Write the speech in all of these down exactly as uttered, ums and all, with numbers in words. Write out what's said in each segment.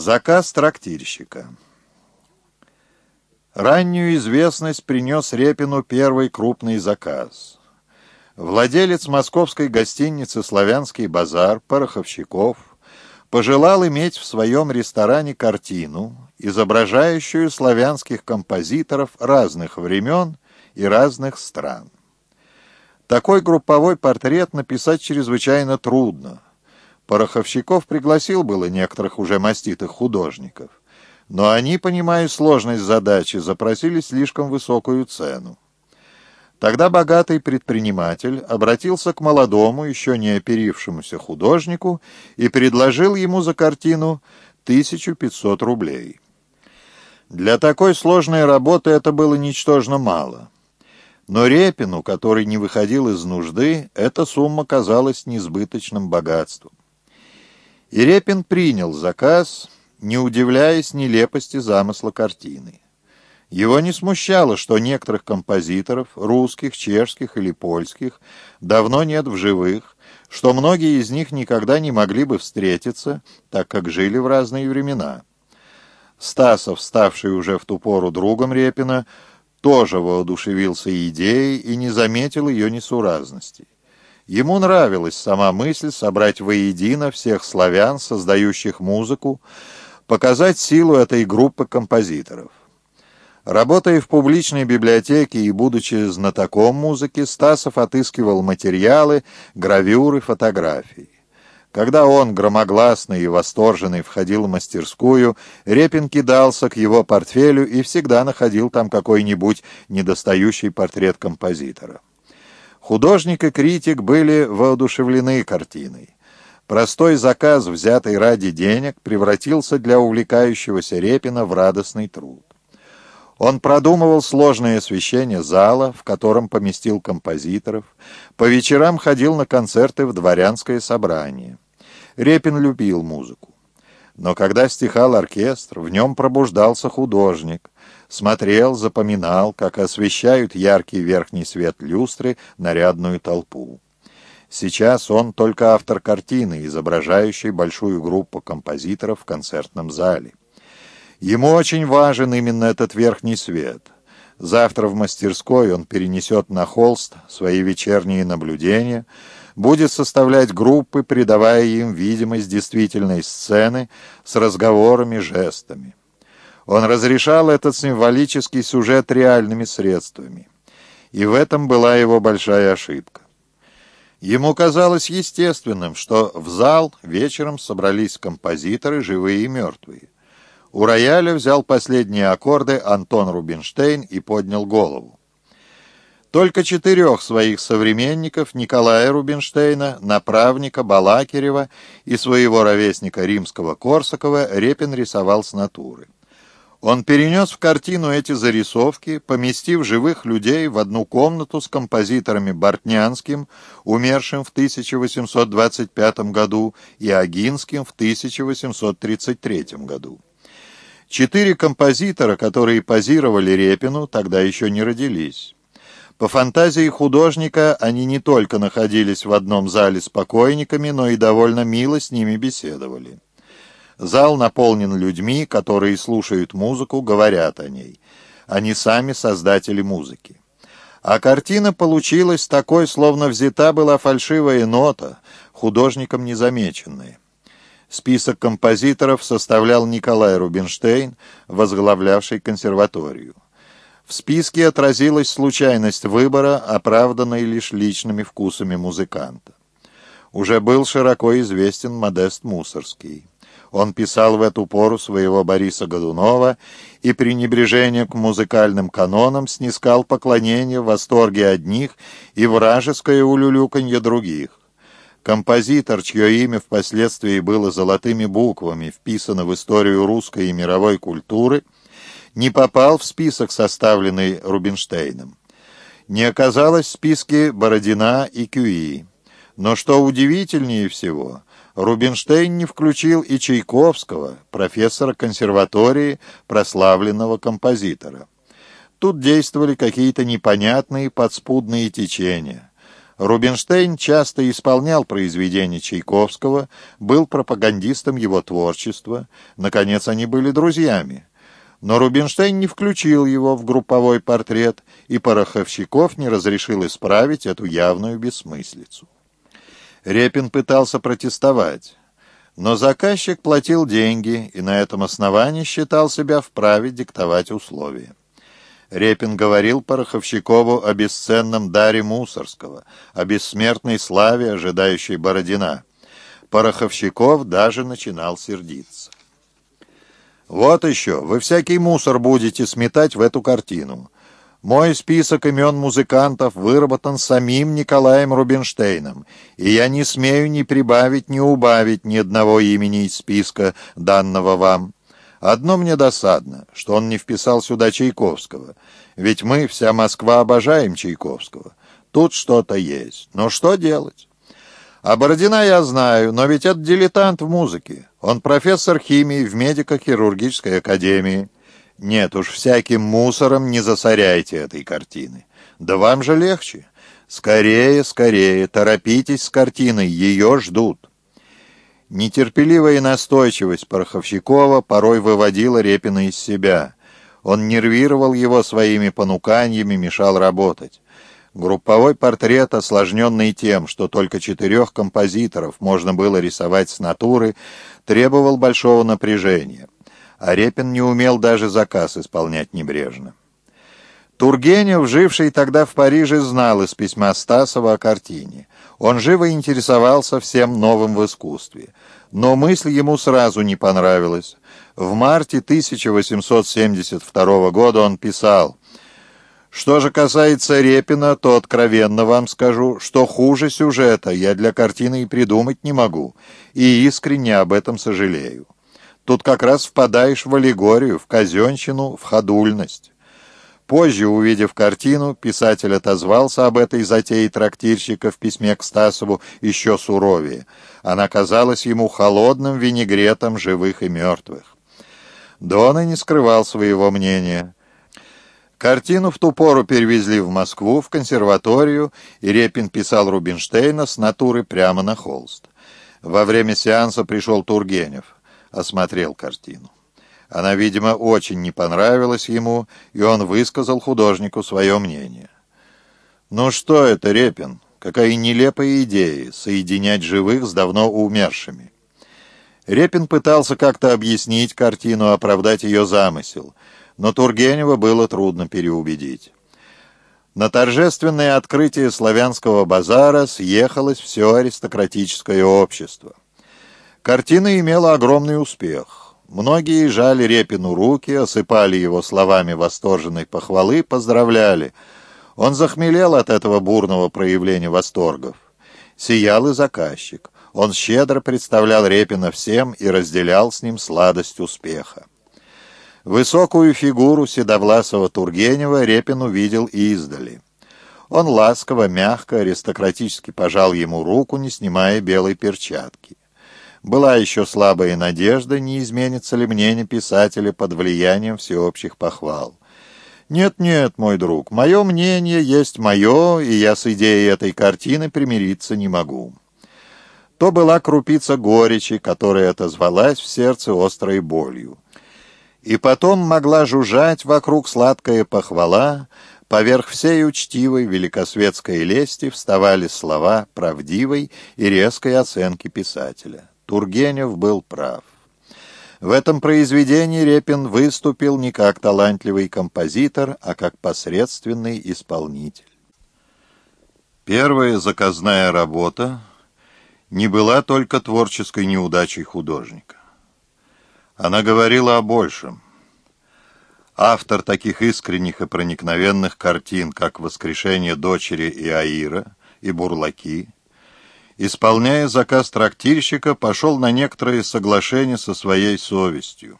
Заказ трактирщика. Раннюю известность принес Репину первый крупный заказ. Владелец московской гостиницы «Славянский базар» Пороховщиков пожелал иметь в своем ресторане картину, изображающую славянских композиторов разных времен и разных стран. Такой групповой портрет написать чрезвычайно трудно. Пороховщиков пригласил было некоторых уже маститых художников, но они, понимая сложность задачи, запросили слишком высокую цену. Тогда богатый предприниматель обратился к молодому, еще не оперившемуся художнику и предложил ему за картину тысячу пятьсот рублей. Для такой сложной работы это было ничтожно мало. Но Репину, который не выходил из нужды, эта сумма казалась несбыточным богатством. И Репин принял заказ, не удивляясь нелепости замысла картины. Его не смущало, что некоторых композиторов, русских, чешских или польских, давно нет в живых, что многие из них никогда не могли бы встретиться, так как жили в разные времена. Стасов, ставший уже в ту пору другом Репина, тоже воодушевился идеей и не заметил ее несуразности. Ему нравилась сама мысль собрать воедино всех славян, создающих музыку, показать силу этой группы композиторов. Работая в публичной библиотеке и будучи знатоком музыки, Стасов отыскивал материалы, гравюры, фотографии. Когда он, громогласный и восторженный, входил в мастерскую, Репин кидался к его портфелю и всегда находил там какой-нибудь недостающий портрет композитора. Художник и критик были воодушевлены картиной. Простой заказ, взятый ради денег, превратился для увлекающегося Репина в радостный труд. Он продумывал сложное освещение зала, в котором поместил композиторов, по вечерам ходил на концерты в дворянское собрание. Репин любил музыку. Но когда стихал оркестр, в нем пробуждался художник, смотрел, запоминал, как освещают яркий верхний свет люстры нарядную толпу. Сейчас он только автор картины, изображающей большую группу композиторов в концертном зале. Ему очень важен именно этот верхний свет. Завтра в мастерской он перенесет на холст свои вечерние наблюдения, будет составлять группы, придавая им видимость действительной сцены с разговорами, жестами. Он разрешал этот символический сюжет реальными средствами. И в этом была его большая ошибка. Ему казалось естественным, что в зал вечером собрались композиторы, живые и мертвые. У рояля взял последние аккорды Антон Рубинштейн и поднял голову. Только четырех своих современников, Николая Рубинштейна, направника Балакирева и своего ровесника Римского-Корсакова, Репин рисовал с натуры. Он перенес в картину эти зарисовки, поместив живых людей в одну комнату с композиторами Бортнянским, умершим в тысяча восемьсот двадцать пятом году, и Огинским в тысяча восемьсот тридцать третьем году. Четыре композитора, которые позировали Репину, тогда еще не родились. По фантазии художника они не только находились в одном зале с покойниками, но и довольно мило с ними беседовали. Зал наполнен людьми, которые слушают музыку, говорят о ней. Они сами создатели музыки. А картина получилась такой, словно взята была фальшивая нота, художником незамеченная. Список композиторов составлял Николай Рубинштейн, возглавлявший консерваторию. В списке отразилась случайность выбора, оправданной лишь личными вкусами музыканта. Уже был широко известен Модест Мусоргский. Он писал в эту пору своего Бориса Годунова и пренебрежение к музыкальным канонам снискал поклонение в восторге одних и вражеское улюлюканье других. Композитор, чье имя впоследствии было золотыми буквами вписано в историю русской и мировой культуры, не попал в список, составленный Рубинштейном. Не оказалось в списке Бородина и Кюи. Но что удивительнее всего, Рубинштейн не включил и Чайковского, профессора консерватории, прославленного композитора. Тут действовали какие-то непонятные подспудные течения. Рубинштейн часто исполнял произведения Чайковского, был пропагандистом его творчества, наконец, они были друзьями. Но Рубинштейн не включил его в групповой портрет, и Пороховщиков не разрешил исправить эту явную бессмыслицу. Репин пытался протестовать, но заказчик платил деньги и на этом основании считал себя вправе диктовать условия. Репин говорил Пороховщикову о бесценном даре Мусорского, о бессмертной славе, ожидающей Бородина. Пороховщиков даже начинал сердиться. «Вот еще, вы всякий мусор будете сметать в эту картину. Мой список имен музыкантов выработан самим Николаем Рубинштейном, и я не смею ни прибавить, ни убавить ни одного имени из списка, данного вам. Одно мне досадно, что он не вписал сюда Чайковского, ведь мы, вся Москва, обожаем Чайковского. Тут что-то есть, но что делать? А Бородина я знаю, но ведь это дилетант в музыке. Он профессор химии в медико-хирургической академии. Нет уж, всяким мусором не засоряйте этой картины. Да вам же легче. Скорее, скорее, торопитесь с картиной, ее ждут». Нетерпеливая настойчивость Пороховщикова порой выводила Репина из себя. Он нервировал его своими понуканиями, мешал работать. Групповой портрет, осложненный тем, что только четырех композиторов можно было рисовать с натуры, требовал большого напряжения, а Репин не умел даже заказ исполнять небрежно. Тургенев, живший тогда в Париже, знал из письма Стасова о картине. Он живо интересовался всем новым в искусстве. Но мысль ему сразу не понравилась. В марте тысяча восемьсот семьдесят второго года он писал: «Что же касается Репина, то откровенно вам скажу, что хуже сюжета я для картины и придумать не могу, и искренне об этом сожалею. Тут как раз впадаешь в аллегорию, в казенщину, в ходульность». Позже, увидев картину, писатель отозвался об этой затее трактирщика в письме к Стасову еще суровее. Она казалась ему холодным винегретом живых и мертвых. Да он и не скрывал своего мнения. Картину в ту пору перевезли в Москву, в консерваторию, и Репин писал Рубинштейна с натуры прямо на холст. Во время сеанса пришел Тургенев, осмотрел картину. Она, видимо, очень не понравилась ему, и он высказал художнику свое мнение. «Ну что это, Репин? Какая нелепая идея — соединять живых с давно умершими». Репин пытался как-то объяснить картину, оправдать ее замысел, но Тургенева было трудно переубедить. На торжественное открытие славянского базара съехалось все аристократическое общество. Картина имела огромный успех. Многие жали Репину руки, осыпали его словами восторженной похвалы, поздравляли. Он захмелел от этого бурного проявления восторгов. Сиял и заказчик. Он щедро представлял Репина всем и разделял с ним сладость успеха. Высокую фигуру седовласого Тургенева Репин увидел издали. Он ласково, мягко, аристократически пожал ему руку, не снимая белой перчатки. Была еще слабая надежда, не изменится ли мнение писателя под влиянием всеобщих похвал. «Нет-нет, мой друг, мое мнение есть мое, и я с идеей этой картины примириться не могу». То была крупица горечи, которая отозвалась в сердце острой болью. И потом могла жужжать вокруг сладкая похвала, поверх всей учтивой великосветской лести вставали слова правдивой и резкой оценки писателя. Тургенев был прав. В этом произведении Репин выступил не как талантливый композитор, а как посредственный исполнитель. Первая заказная работа не была только творческой неудачей художника. Она говорила о большем. Автор таких искренних и проникновенных картин, как «Воскрешение дочери Иаира» и «Бурлаки», исполняя заказ трактирщика, пошел на некоторые соглашения со своей совестью.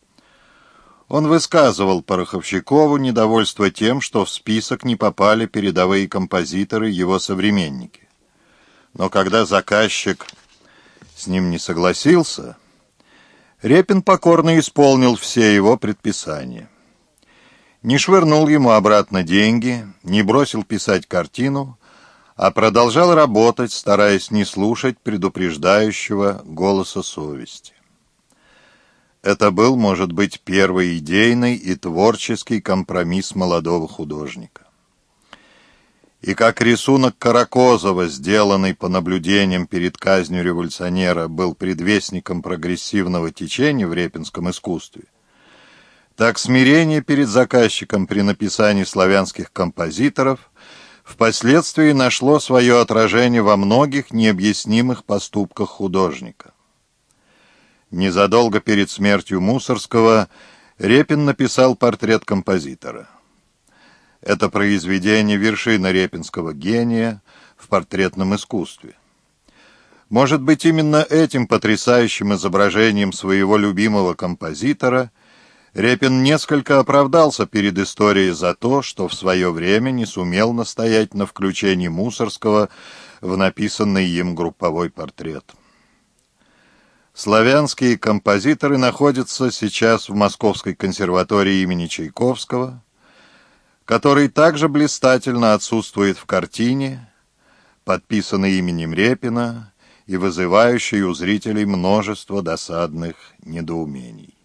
Он высказывал Пороховщикову недовольство тем, что в список не попали передовые композиторы, его современники. Но когда заказчик с ним не согласился, Репин покорно исполнил все его предписания. Не швырнул ему обратно деньги, не бросил писать картину, а продолжал работать, стараясь не слушать предупреждающего голоса совести. Это был, может быть, первый идейный и творческий компромисс молодого художника. И как рисунок Каракозова, сделанный по наблюдениям перед казнью революционера, был предвестником прогрессивного течения в репинском искусстве, так смирение перед заказчиком при написании славянских композиторов впоследствии нашло свое отражение во многих необъяснимых поступках художника. Незадолго перед смертью Мусорского Репин написал портрет композитора. Это произведение — вершина репинского гения в портретном искусстве. Может быть, именно этим потрясающим изображением своего любимого композитора Репин несколько оправдался перед историей за то, что в свое время не сумел настоять на включении Мусорского в написанный им групповой портрет. Славянские композиторы находятся сейчас в Московской консерватории имени Чайковского, который также блистательно отсутствует в картине, подписанной именем Репина и вызывающей у зрителей множество досадных недоумений.